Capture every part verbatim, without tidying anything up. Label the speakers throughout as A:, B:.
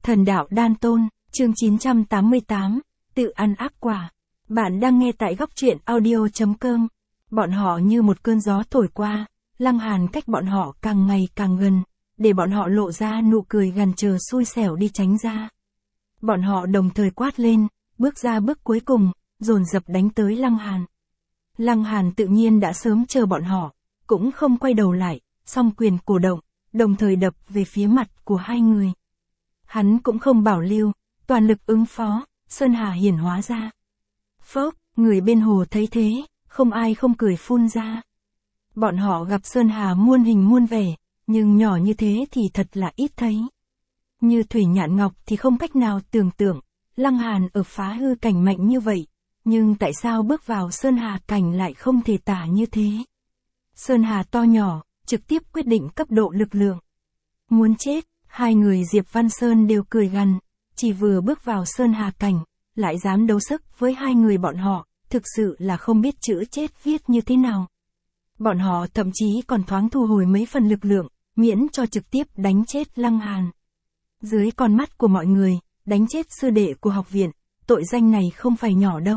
A: Thần đạo đan tôn, chương chín trăm tám mươi tám, tự ăn ác quả. Bạn đang nghe tại góc truyện audio.com. Bọn họ như một cơn gió thổi qua, Lăng Hàn cách bọn họ càng ngày càng gần, để bọn họ lộ ra nụ cười gần chờ xui xẻo đi tránh ra. Bọn họ đồng thời quát lên, bước ra bước cuối cùng, dồn dập đánh tới Lăng Hàn. Lăng Hàn tự nhiên đã sớm chờ bọn họ, cũng không quay đầu lại, song quyền cổ động, đồng thời đập về phía mặt của hai người. Hắn cũng không bảo lưu, toàn lực ứng phó, Sơn Hà hiển hóa ra. Phốc, người bên hồ thấy thế, không ai không cười phun ra. Bọn họ gặp Sơn Hà muôn hình muôn vẻ, nhưng nhỏ như thế thì thật là ít thấy. Như thủy nhạn ngọc thì không cách nào tưởng tượng, Lăng Hàn ở phá hư cảnh mạnh như vậy, nhưng tại sao bước vào Sơn Hà cảnh lại không thể tả như thế? Sơn Hà to nhỏ, trực tiếp quyết định cấp độ lực lượng. Muốn chết, hai người Diệp Văn Sơn đều cười gằn, chỉ vừa bước vào Sơn Hà cảnh, lại dám đấu sức với hai người bọn họ, thực sự là không biết chữ chết viết như thế nào. Bọn họ thậm chí còn thoáng thu hồi mấy phần lực lượng, miễn cho trực tiếp đánh chết Lăng Hàn. Dưới con mắt của mọi người, đánh chết sư đệ của học viện, tội danh này không phải nhỏ đâu.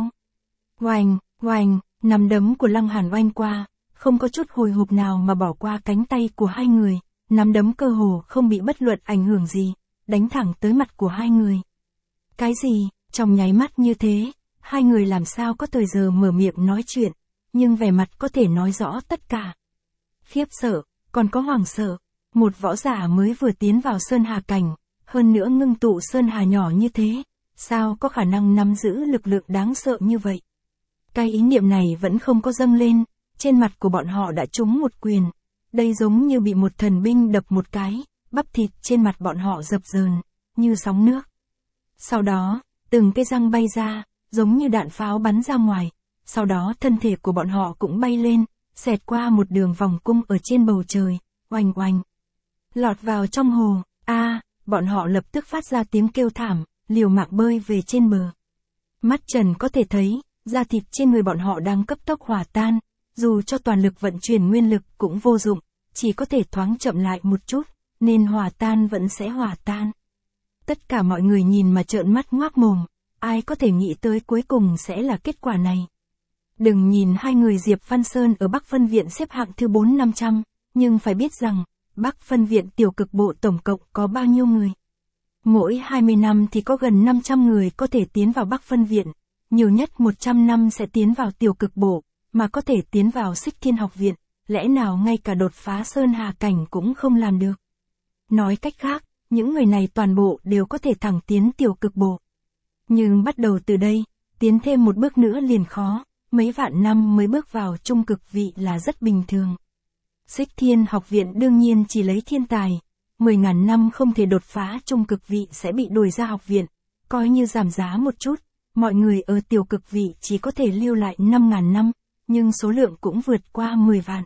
A: Oanh, oanh, nắm đấm của Lăng Hàn oanh qua, không có chút hồi hộp nào mà bỏ qua cánh tay của hai người, nắm đấm cơ hồ không bị bất luận ảnh hưởng gì, đánh thẳng tới mặt của hai người. Cái gì, trong nháy mắt như thế, hai người làm sao có thời giờ mở miệng nói chuyện, nhưng vẻ mặt có thể nói rõ tất cả. Khiếp sợ, còn có hoảng sợ, một võ giả mới vừa tiến vào Sơn Hà cảnh, hơn nữa ngưng tụ Sơn Hà nhỏ như thế, sao có khả năng nắm giữ lực lượng đáng sợ như vậy? Cái ý niệm này vẫn không có dâng lên, trên mặt của bọn họ đã trúng một quyền. Đây giống như bị một thần binh đập một cái, bắp thịt trên mặt bọn họ dập dờn, như sóng nước. Sau đó, từng cái răng bay ra, giống như đạn pháo bắn ra ngoài. Sau đó thân thể của bọn họ cũng bay lên, xẹt qua một đường vòng cung ở trên bầu trời, oanh oanh. Lọt vào trong hồ, a à, bọn họ lập tức phát ra tiếng kêu thảm, liều mạng bơi về trên bờ. Mắt trần có thể thấy, da thịt trên người bọn họ đang cấp tốc hòa tan, dù cho toàn lực vận chuyển nguyên lực cũng vô dụng, chỉ có thể thoáng chậm lại một chút, nên hòa tan vẫn sẽ hòa tan. Tất cả mọi người nhìn mà trợn mắt ngoác mồm, ai có thể nghĩ tới cuối cùng sẽ là kết quả này. Đừng nhìn hai người Diệp Văn Sơn ở Bắc Phân Viện xếp hạng thứ bốn năm trăm, nhưng phải biết rằng, Bắc Phân Viện tiểu cực bộ tổng cộng có bao nhiêu người. Mỗi hai mươi năm thì có gần năm trăm người có thể tiến vào Bắc Phân Viện, nhiều nhất một trăm năm sẽ tiến vào tiểu cực bộ, mà có thể tiến vào Xích Thiên học viện, lẽ nào ngay cả đột phá Sơn Hà cảnh cũng không làm được. Nói cách khác, những người này toàn bộ đều có thể thẳng tiến tiểu cực bộ. Nhưng bắt đầu từ đây, tiến thêm một bước nữa liền khó, mấy vạn năm mới bước vào trung cực vị là rất bình thường. Xích Thiên học viện đương nhiên chỉ lấy thiên tài, mười ngàn năm không thể đột phá trung cực vị sẽ bị đuổi ra học viện, coi như giảm giá một chút, mọi người ở tiểu cực vị chỉ có thể lưu lại năm ngàn năm, nhưng số lượng cũng vượt qua mười vạn.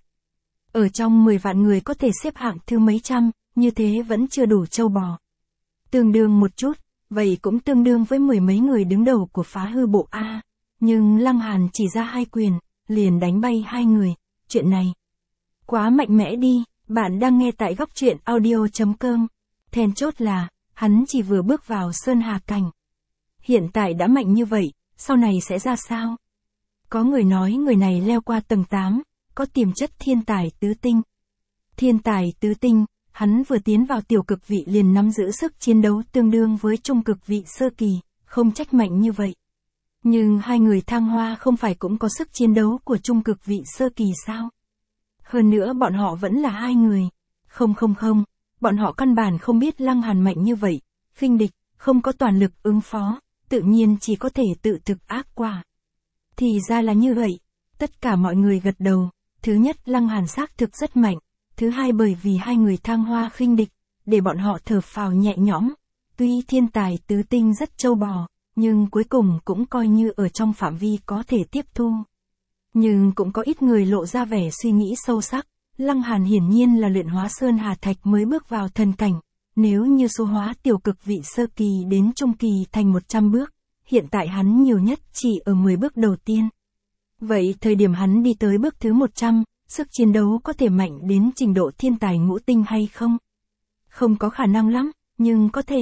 A: Ở trong mười vạn người có thể xếp hạng thứ mấy trăm, như thế vẫn chưa đủ châu bò. Tương đương một chút, vậy cũng tương đương với mười mấy người đứng đầu của phá hư bộ A, nhưng Lăng Hàn chỉ ra hai quyền, liền đánh bay hai người, chuyện này quá mạnh mẽ đi. Bạn đang nghe tại góc truyện audio.com. Then chốt là, hắn chỉ vừa bước vào Sơn Hà cảnh. Hiện tại đã mạnh như vậy, sau này sẽ ra sao? Có người nói người này leo qua tầng tám, có tiềm chất thiên tài tứ tinh. Thiên tài tứ tinh, hắn vừa tiến vào tiểu cực vị liền nắm giữ sức chiến đấu tương đương với trung cực vị sơ kỳ, không trách mạnh như vậy. Nhưng hai người Thang Hoa không phải cũng có sức chiến đấu của trung cực vị sơ kỳ sao? Hơn nữa bọn họ vẫn là hai người. Không không không, bọn họ căn bản không biết Lăng Hàn mạnh như vậy, khinh địch, không có toàn lực ứng phó, tự nhiên chỉ có thể tự thực ác quả. Thì ra là như vậy, tất cả mọi người gật đầu, thứ nhất Lăng Hàn xác thực rất mạnh, thứ hai bởi vì hai người Thang Hoa khinh địch, để bọn họ thở phào nhẹ nhõm, tuy thiên tài tứ tinh rất trâu bò, nhưng cuối cùng cũng coi như ở trong phạm vi có thể tiếp thu. Nhưng cũng có ít người lộ ra vẻ suy nghĩ sâu sắc, Lăng Hàn hiển nhiên là luyện hóa Sơn Hà Thạch mới bước vào thần cảnh, nếu như số hóa tiểu cực vị sơ kỳ đến trung kỳ thành một trăm bước, hiện tại hắn nhiều nhất chỉ ở mười bước đầu tiên. Vậy thời điểm hắn đi tới bước thứ một trăm, sức chiến đấu có thể mạnh đến trình độ thiên tài ngũ tinh hay không? Không có khả năng lắm, nhưng có thể.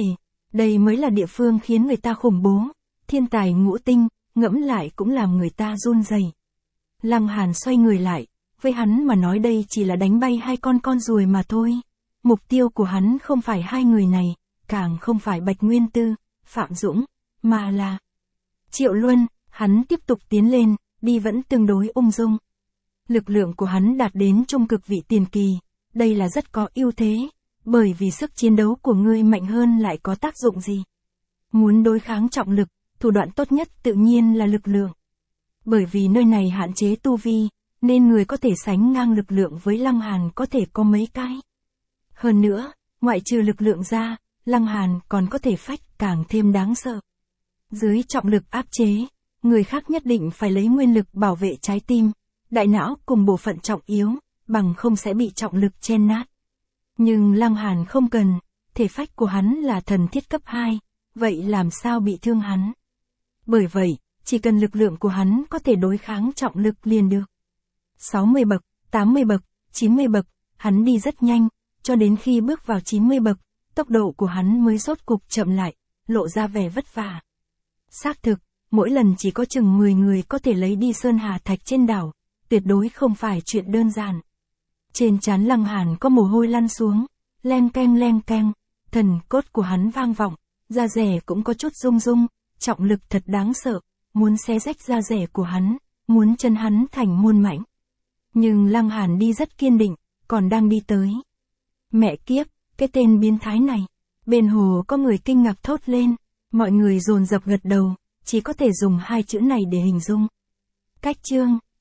A: Đây mới là địa phương khiến người ta khủng bố. Thiên tài ngũ tinh, ngẫm lại cũng làm người ta run rẩy. Lăng Hàn xoay người lại, với hắn mà nói đây chỉ là đánh bay hai con con ruồi mà thôi. Mục tiêu của hắn không phải hai người này, càng không phải Bạch Nguyên Tư, Phạm Dũng, mà là Triệu Luân. Hắn tiếp tục tiến lên, đi vẫn tương đối ung dung. Lực lượng của hắn đạt đến trung cực vị tiền kỳ, đây là rất có ưu thế, bởi vì sức chiến đấu của ngươi mạnh hơn lại có tác dụng gì? Muốn đối kháng trọng lực, thủ đoạn tốt nhất tự nhiên là lực lượng. Bởi vì nơi này hạn chế tu vi, nên người có thể sánh ngang lực lượng với Lăng Hàn có thể có mấy cái. Hơn nữa, ngoại trừ lực lượng ra, Lăng Hàn còn có thể phách càng thêm đáng sợ. Dưới trọng lực áp chế, người khác nhất định phải lấy nguyên lực bảo vệ trái tim, đại não cùng bộ phận trọng yếu, bằng không sẽ bị trọng lực chen nát. Nhưng Lăng Hàn không cần, thể phách của hắn là thần thiết cấp hai, vậy làm sao bị thương hắn? Bởi vậy, chỉ cần lực lượng của hắn có thể đối kháng trọng lực liền được. sáu mươi bậc, tám mươi bậc, chín mươi bậc, hắn đi rất nhanh, cho đến khi bước vào chín mươi bậc, tốc độ của hắn mới rốt cục chậm lại, lộ ra vẻ vất vả. Xác thực, mỗi lần chỉ có chừng mười người có thể lấy đi sơn hà thạch trên đảo, tuyệt đối không phải chuyện đơn giản. Trên trán Lăng Hàn có mồ hôi lăn xuống, len keng len keng, thần cốt của hắn vang vọng, da rẻ cũng có chút rung rung, trọng lực thật đáng sợ, muốn xé rách da rẻ của hắn, muốn chân hắn thành muôn mảnh. Nhưng Lăng Hàn đi rất kiên định, còn đang đi tới. Mẹ kiếp, cái tên biến thái này. Bên hồ có người kinh ngạc thốt lên, mọi người dồn dập gật đầu, chỉ có thể dùng hai chữ này để hình dung. Cách chương